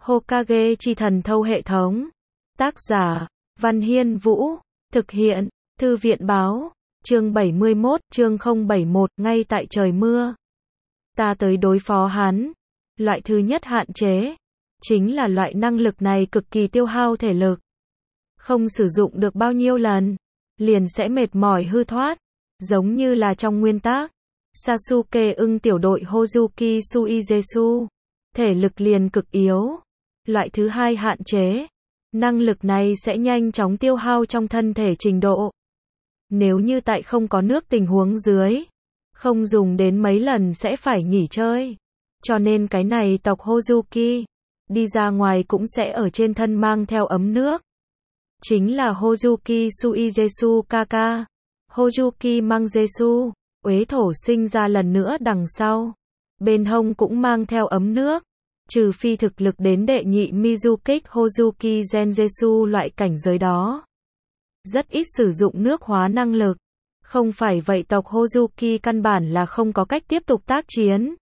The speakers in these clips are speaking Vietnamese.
Hokage chi thần thâu hệ thống. Tác giả, Văn Hiên Vũ. Thực hiện, Thư viện báo. Chương 71, chương 071, ngay tại trời mưa. Ta tới đối phó hắn. Loại thứ nhất hạn chế. Chính là loại năng lực này cực kỳ tiêu hao thể lực. Không sử dụng được bao nhiêu lần, liền sẽ mệt mỏi hư thoát. Giống như là trong nguyên tác, Sasuke ưng tiểu đội Hozuki Suizetsu. Thể lực liền cực yếu. Loại thứ hai hạn chế. Năng lực này sẽ nhanh chóng tiêu hao trong thân thể trình độ. Nếu như tại không có nước tình huống dưới, không dùng đến mấy lần sẽ phải nghỉ chơi. Cho nên cái này tộc Hozuki, đi ra ngoài cũng sẽ ở trên thân mang theo ấm nước. Chính là Hozuki Suizetsu Kaka. Hozuki Manggetsu, uế thổ sinh ra lần nữa đằng sau. Bên hông cũng mang theo ấm nước. Trừ phi thực lực đến đệ nhị Mizukik Hozuki Genjetsu loại cảnh giới đó. Rất ít sử dụng nước hóa năng lực. Không phải vậy tộc Hozuki căn bản là không có cách tiếp tục tác chiến.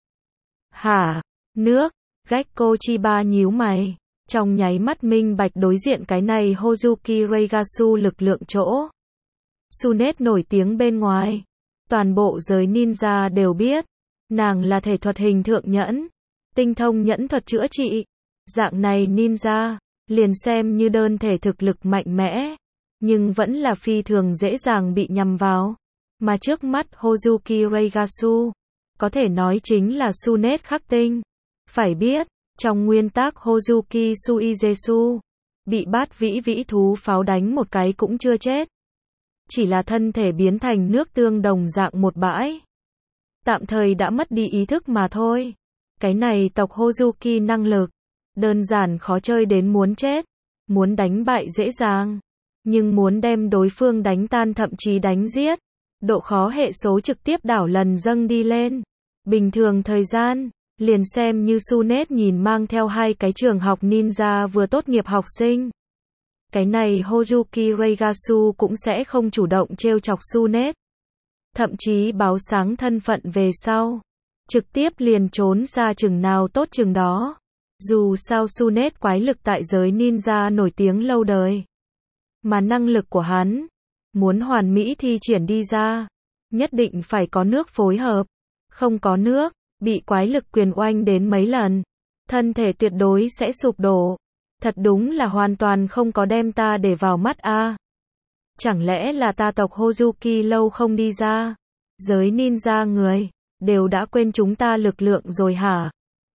Hả? Nước? Gekko Chiba nhíu mày. Trong nháy mắt minh bạch đối diện cái này Hozuki Reigatsu lực lượng chỗ. Tsunade nổi tiếng bên ngoài. Toàn bộ giới ninja đều biết. Nàng là thể thuật hình thượng nhẫn. Tinh thông nhẫn thuật chữa trị. Dạng này ninja, liền xem như đơn thể thực lực mạnh mẽ. Nhưng vẫn là phi thường dễ dàng bị nhằm vào. Mà trước mắt Hozuki Reigatsu, có thể nói chính là Tsunade khắc tinh. Phải biết, trong nguyên tác Hozuki Suizetsu, bị bát vĩ vĩ thú pháo đánh một cái cũng chưa chết. Chỉ là thân thể biến thành nước tương đồng dạng một bãi. Tạm thời đã mất đi ý thức mà thôi. Cái này tộc Hozuki năng lực, đơn giản khó chơi đến muốn chết. Muốn đánh bại dễ dàng. Nhưng muốn đem đối phương đánh tan thậm chí đánh giết, độ khó hệ số trực tiếp đảo lần dâng đi lên. Bình thường thời gian, liền xem như Tsunade nhìn mang theo hai cái trường học ninja vừa tốt nghiệp học sinh. Cái này Hozuki Reigatsu cũng sẽ không chủ động trêu chọc Tsunade. Thậm chí báo sáng thân phận về sau. Trực tiếp liền trốn xa chừng nào tốt chừng đó. Dù sao Tsunade quái lực tại giới ninja nổi tiếng lâu đời. Mà năng lực của hắn, muốn hoàn mỹ thi triển đi ra, nhất định phải có nước phối hợp. Không có nước, bị quái lực quyền oanh đến mấy lần, thân thể tuyệt đối sẽ sụp đổ. Thật đúng là hoàn toàn không có đem ta để vào mắt a. Chẳng lẽ là ta tộc Hozuki lâu không đi ra? Giới ninja người, đều đã quên chúng ta lực lượng rồi hả?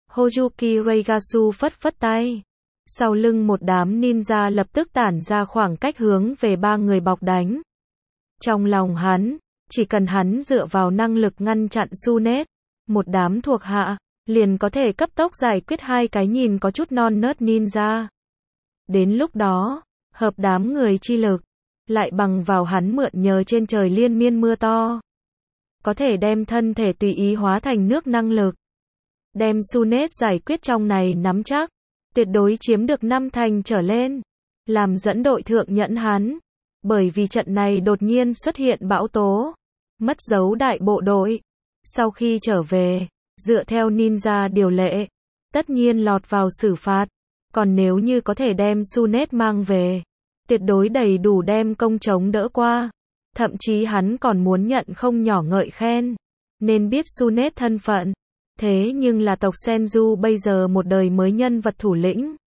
Hozuki Reigatsu phất phất tay. Sau lưng một đám ninja lập tức tản ra khoảng cách hướng về ba người bọc đánh. Trong lòng hắn, chỉ cần hắn dựa vào năng lực ngăn chặn Tsunade, một đám thuộc hạ, liền có thể cấp tốc giải quyết hai cái nhìn có chút non nớt ninja. Đến lúc đó, hợp đám người chi lực, lại bằng vào hắn mượn nhờ trên trời liên miên mưa to. Có thể đem thân thể tùy ý hóa thành nước năng lực. Đem Tsunade giải quyết trong này nắm chắc. Tuyệt đối chiếm được 5 thành trở lên. Làm dẫn đội thượng nhẫn hắn. Bởi vì trận này đột nhiên xuất hiện bão tố. Mất dấu đại bộ đội. Sau khi trở về, dựa theo ninja điều lệ, tất nhiên lọt vào xử phạt. Còn nếu như có thể đem Tsunade mang về, tuyệt đối đầy đủ đem công chống đỡ qua. Thậm chí hắn còn muốn nhận không nhỏ ngợi khen. Nên biết Tsunade thân phận. Thế nhưng là tộc Senju bây giờ một đời mới nhân vật thủ lĩnh.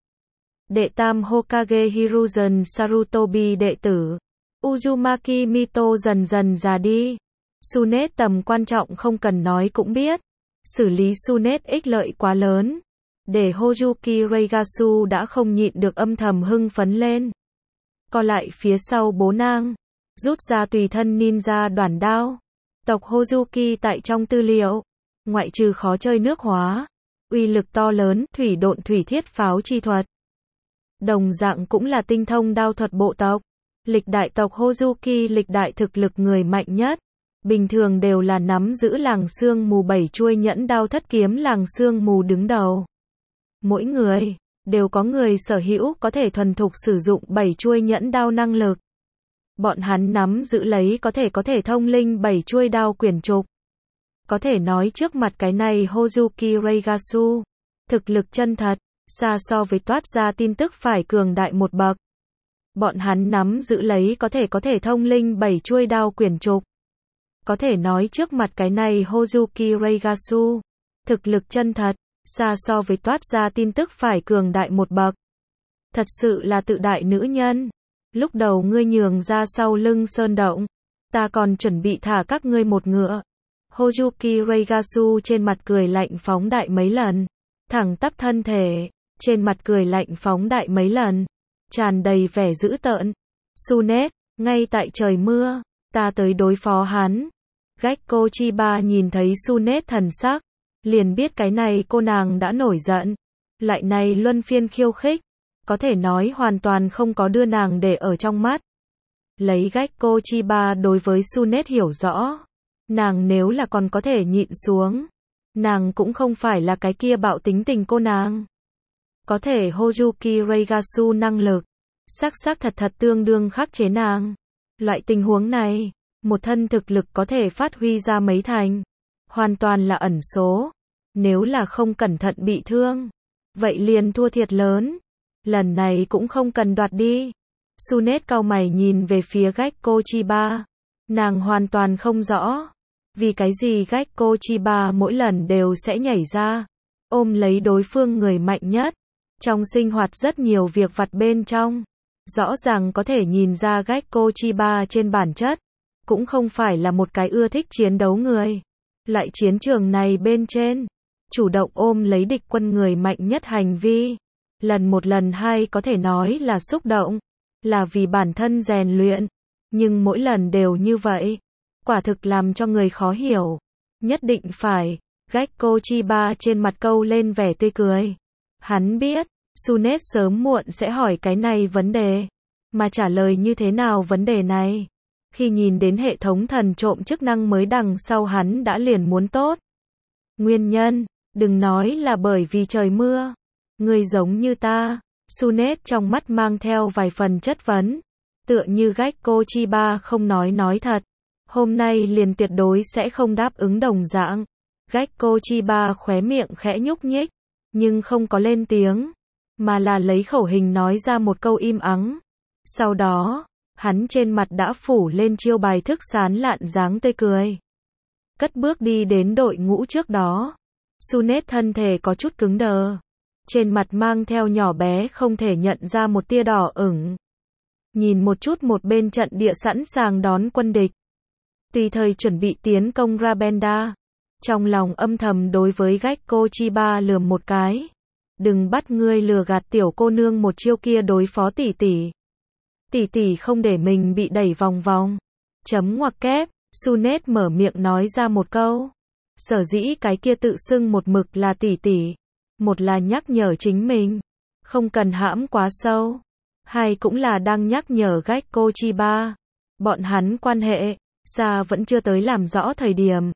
Đệ tam Hokage Hiruzen Sarutobi đệ tử. Uzumaki Mito dần dần già đi. Tsunade tầm quan trọng không cần nói cũng biết. Xử lý Tsunade ích lợi quá lớn. Để Hozuki Reigatsu đã không nhịn được âm thầm hưng phấn lên. Co lại phía sau bố nang. Rút ra tùy thân ninja đoản đao. Tộc Hozuki tại trong tư liệu. Ngoại trừ khó chơi nước hóa, uy lực to lớn, thủy độn thủy thiết pháo chi thuật. Đồng dạng cũng là tinh thông đao thuật bộ tộc. Lịch đại tộc Hozuki lịch đại thực lực người mạnh nhất. Bình thường đều là nắm giữ làng sương mù 7 chuôi nhẫn đao thất kiếm làng sương mù đứng đầu. Mỗi người, đều có người sở hữu có thể thuần thục sử dụng 7 chuôi nhẫn đao năng lực. Bọn hắn nắm giữ lấy có thể thông linh 7 chuôi đao quyển trục. Có thể nói trước mặt cái này Hozuki Reigatsu, thực lực chân thật, xa so với toát ra tin tức phải cường đại một bậc. Bọn hắn nắm giữ lấy có thể thông linh 7 chuôi đao quyển trục. Có thể nói trước mặt cái này Hozuki Reigatsu, thực lực chân thật, xa so với toát ra tin tức phải cường đại một bậc. Thật sự là tự đại nữ nhân. Lúc đầu ngươi nhường ra sau lưng sơn động, ta còn chuẩn bị thả các ngươi một ngựa. Hozuki Reigatsu trên mặt cười lạnh phóng đại mấy lần, thẳng tắp thân thể, trên mặt cười lạnh phóng đại mấy lần, tràn đầy vẻ dữ tợn. Tsunet, ngay tại trời mưa, ta tới đối phó hắn. Gekko Chiba nhìn thấy Tsunet thần sắc, liền biết cái này cô nàng đã nổi giận. Lại này luân phiên khiêu khích, có thể nói hoàn toàn không có đưa nàng để ở trong mắt. Lấy Gekko Chiba đối với Tsunet hiểu rõ, nàng nếu là còn có thể nhịn xuống, nàng cũng không phải là cái kia bạo tính tình cô nàng. Có thể Hozuki Reigatsu năng lực, xác thật tương đương khắc chế nàng. Loại tình huống này, một thân thực lực có thể phát huy ra mấy thành, hoàn toàn là ẩn số. Nếu là không cẩn thận bị thương, vậy liền thua thiệt lớn. Lần này cũng không cần đoạt đi. Tsunet cau mày nhìn về phía Gekko Chiba. Nàng hoàn toàn không rõ, vì cái gì Gekko Chiba mỗi lần đều sẽ nhảy ra, ôm lấy đối phương người mạnh nhất. Trong sinh hoạt rất nhiều việc vặt bên trong, rõ ràng có thể nhìn ra Gekko Chiba trên bản chất, cũng không phải là một cái ưa thích chiến đấu người. Loại chiến trường này bên trên, chủ động ôm lấy địch quân người mạnh nhất hành vi, lần một lần hai có thể nói là xúc động, là vì bản thân rèn luyện, nhưng mỗi lần đều như vậy, quả thực làm cho người khó hiểu. Nhất định phải, Gekko Chiba trên mặt câu lên vẻ tươi cười. Hắn biết, Tsunet sớm muộn sẽ hỏi cái này vấn đề, mà trả lời như thế nào vấn đề này. Khi nhìn đến hệ thống thần trộm chức năng mới đằng sau hắn đã liền muốn tốt. Nguyên nhân, đừng nói là bởi vì trời mưa. Người giống như ta, Tsunet trong mắt mang theo vài phần chất vấn. Tựa như Gekko Chiba không nói thật. Hôm nay liền tuyệt đối sẽ không đáp ứng đồng dạng. Gekko Chiba khóe miệng khẽ nhúc nhích, nhưng không có lên tiếng, mà là lấy khẩu hình nói ra một câu im ắng. Sau đó, hắn trên mặt đã phủ lên chiêu bài thức sán lạn dáng tươi cười. Cất bước đi đến đội ngũ trước đó. Tsunet thân thể có chút cứng đờ, trên mặt mang theo nhỏ bé không thể nhận ra một tia đỏ ửng. Nhìn một chút một bên trận địa sẵn sàng đón quân địch, tùy thời chuẩn bị tiến công Rabenda. Trong lòng âm thầm đối với Gekko Chiba lườm một cái. Đừng bắt ngươi lừa gạt tiểu cô nương một chiêu kia đối phó tỷ tỷ. Tỷ tỷ không để mình bị đẩy vòng vòng. Chấm ngoặc kép, Tsunet mở miệng nói ra một câu. Sở dĩ cái kia tự xưng một mực là tỷ tỷ. Một là nhắc nhở chính mình, không cần hãm quá sâu. Hai cũng là đang nhắc nhở Gekko Chiba. Bọn hắn quan hệ, xa vẫn chưa tới làm rõ thời điểm.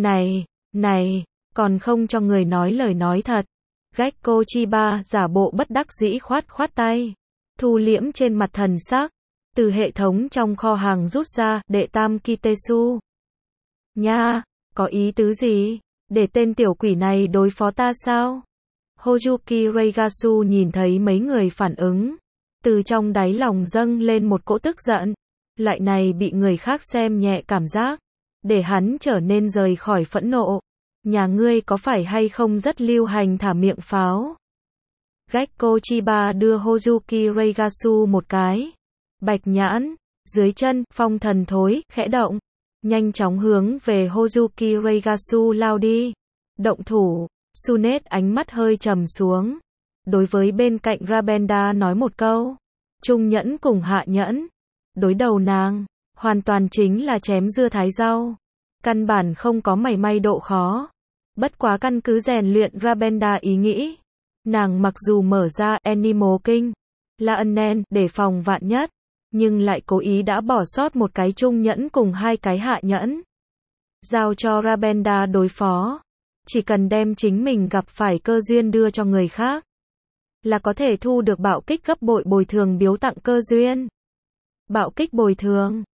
Này, còn không cho người nói lời nói thật. Gekko Chiba giả bộ bất đắc dĩ khoát tay, thu liễm trên mặt thần sắc, từ hệ thống trong kho hàng rút ra, đệ tam Kitesu. Nha, có ý tứ gì? Để tên tiểu quỷ này đối phó ta sao? Hozuki Reigatsu nhìn thấy mấy người phản ứng, từ trong đáy lòng dâng lên một cỗ tức giận. Loại này bị người khác xem nhẹ cảm giác, để hắn trở nên rời khỏi phẫn nộ. Nhà ngươi có phải hay không rất lưu hành thả miệng pháo? Gekko Chiba đưa Hozuki Reigatsu một cái bạch nhãn, dưới chân, phong thần thối, khẽ động, nhanh chóng hướng về Hozuki Reigatsu lao đi. Động thủ, Tsunet ánh mắt hơi trầm xuống, đối với bên cạnh Rabenda nói một câu. Trung nhẫn cùng hạ nhẫn, đối đầu nàng, hoàn toàn chính là chém dưa thái rau. Căn bản không có mảy may độ khó. Bất quá căn cứ rèn luyện Rabenda ý nghĩ, nàng mặc dù mở ra Animal King, là ân nen để phòng vạn nhất, nhưng lại cố ý đã bỏ sót một cái trung nhẫn cùng hai cái hạ nhẫn. Giao cho Rabenda đối phó, chỉ cần đem chính mình gặp phải cơ duyên đưa cho người khác, là có thể thu được bạo kích gấp bội bồi thường biếu tặng cơ duyên. Bạo kích bồi thường,